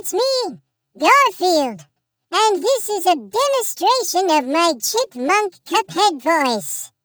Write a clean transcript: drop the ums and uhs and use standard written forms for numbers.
it's me, Garfield, and this is a demonstration of my chipmunk Cuphead voice.